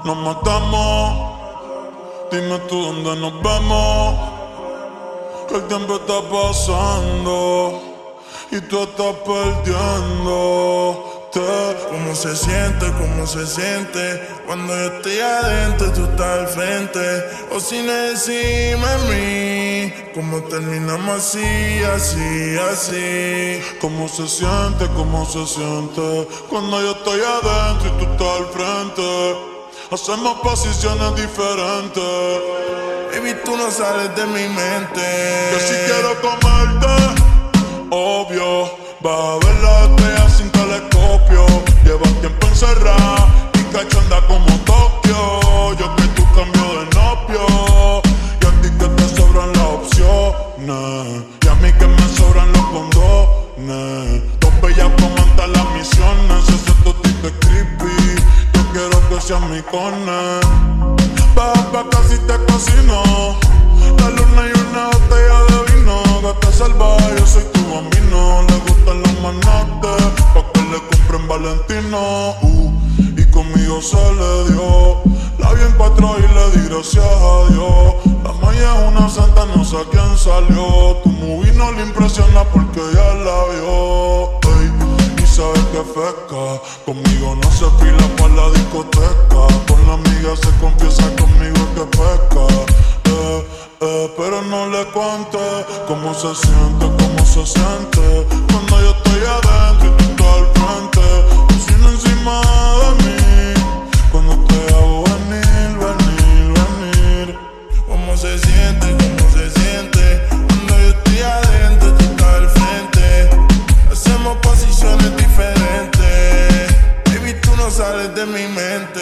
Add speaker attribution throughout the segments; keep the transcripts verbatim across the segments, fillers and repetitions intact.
Speaker 1: nos matamos. Dime tú dónde nos vemos, que el tiempo está pasando y tú estás perdiéndote.
Speaker 2: ¿Cómo se siente, cómo se siente cuando yo estoy adentro y tú estás al frente? O sin encima de mí, ¿cómo terminamos así, así, así?
Speaker 1: ¿Cómo se siente, cómo se siente cuando yo estoy adentro y tú estás al frente? Hacemos posiciones diferentes.
Speaker 2: Baby, tú no sales de mi mente.
Speaker 1: Que si quiero comerte, obvio, vas a ver la estrella sin telescopio. Llevas tiempo encerrada y cachonda como Tokio. Yo que tú cambio de novio y a ti que te sobran las opciones y a mí que me sobran los condones. Dos bellas comentan las misiones. Ese totito es creepy, yo quiero que seas mi cone. Baja pa' casi te cocino, la luna y una botella de vino. Gata salvaje, yo soy tu bambino. Le gustan los manates, pa' que le compren Valentino. uh, Y conmigo se le dio, la vi en cuatro y le di gracias a Dios. La maya es una santa, no sé a quién salió. Tu movie no le impresiona porque ya la vio. Ey, y sabe que feca, conmigo no se fila pa' la discoteca. Con la amiga se confiesa, conmigo que peca. Eh, eh, pero no le cuente cómo se siente, cómo se siente cuando yo estoy adentro y tú estás al frente. Cocina encima de mí cuando te hago venir, venir, venir.
Speaker 2: ¿Cómo se siente, cómo se siente cuando yo estoy adentro y tú estás al frente? Hacemos posiciones diferentes. Baby, tú no sales de mi mente.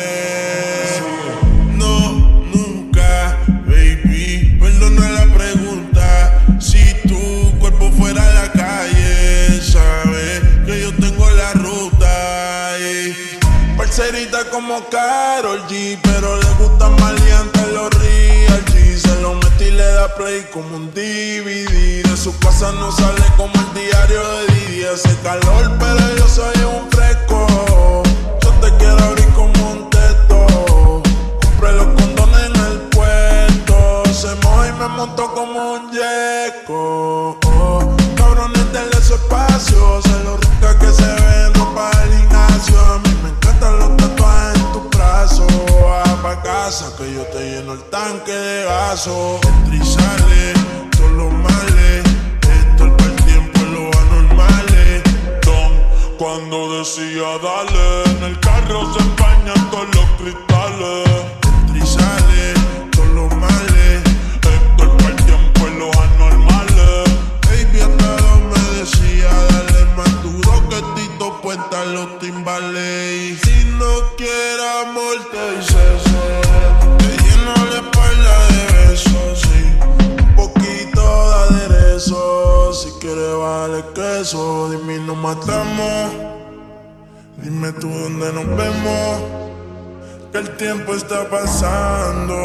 Speaker 2: No, nunca, baby, perdona la pregunta. Si tu cuerpo fuera a la calle, sabes que yo tengo la ruta. Y parcerita como Karol G, pero le gusta maleante los real G. Se lo mete y le da play como un D V D. De su casa no sale como el diario de Didi. Hace calor, pero yo soy un fresco. Yo te quiero abrir como un teto. Compré los condones en el puerto. Se moja y me montó como un yeco. Oh, cabrones, denle su espacio. Sé lo rica que se ve en ropa del gimnasio. A mí me encantan los tatuajes en tus brazos. Va pa' casa que yo te lleno el tanque de gaso. Entra y sale, todos los males. Esto es para el tiempo en los anormales.
Speaker 1: Don, cuando decía dale, en el carro se empañan todos los cristales.
Speaker 2: Entra y sale, todos los males.
Speaker 1: Esto es para el tiempo en los anormales.
Speaker 2: Baby, hasta dos me decía, dale más duro que Tito Puenta los timbales. Y si no quiere amor, te dice sí. Te lleno la espalda de besos, sí. Un poquito de aderezo. Si quieres vale queso, dime y nos matamos. Dime tú dónde nos vemos, que el tiempo está pasando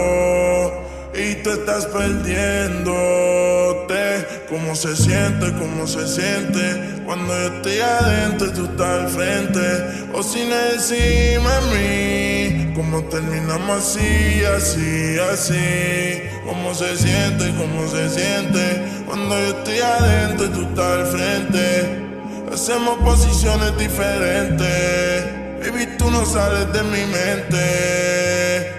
Speaker 2: y tú estás perdiéndote. ¿Cómo se siente, cómo se siente cuando yo estoy adentro y tú estás al frente? O sin encima de mí, ¿cómo terminamos así, así, así? ¿Cómo se siente, cómo se siente cuando yo estoy adentro y tú estás al frente? Hacemos posiciones diferentes. Baby, tú no sales de mi mente.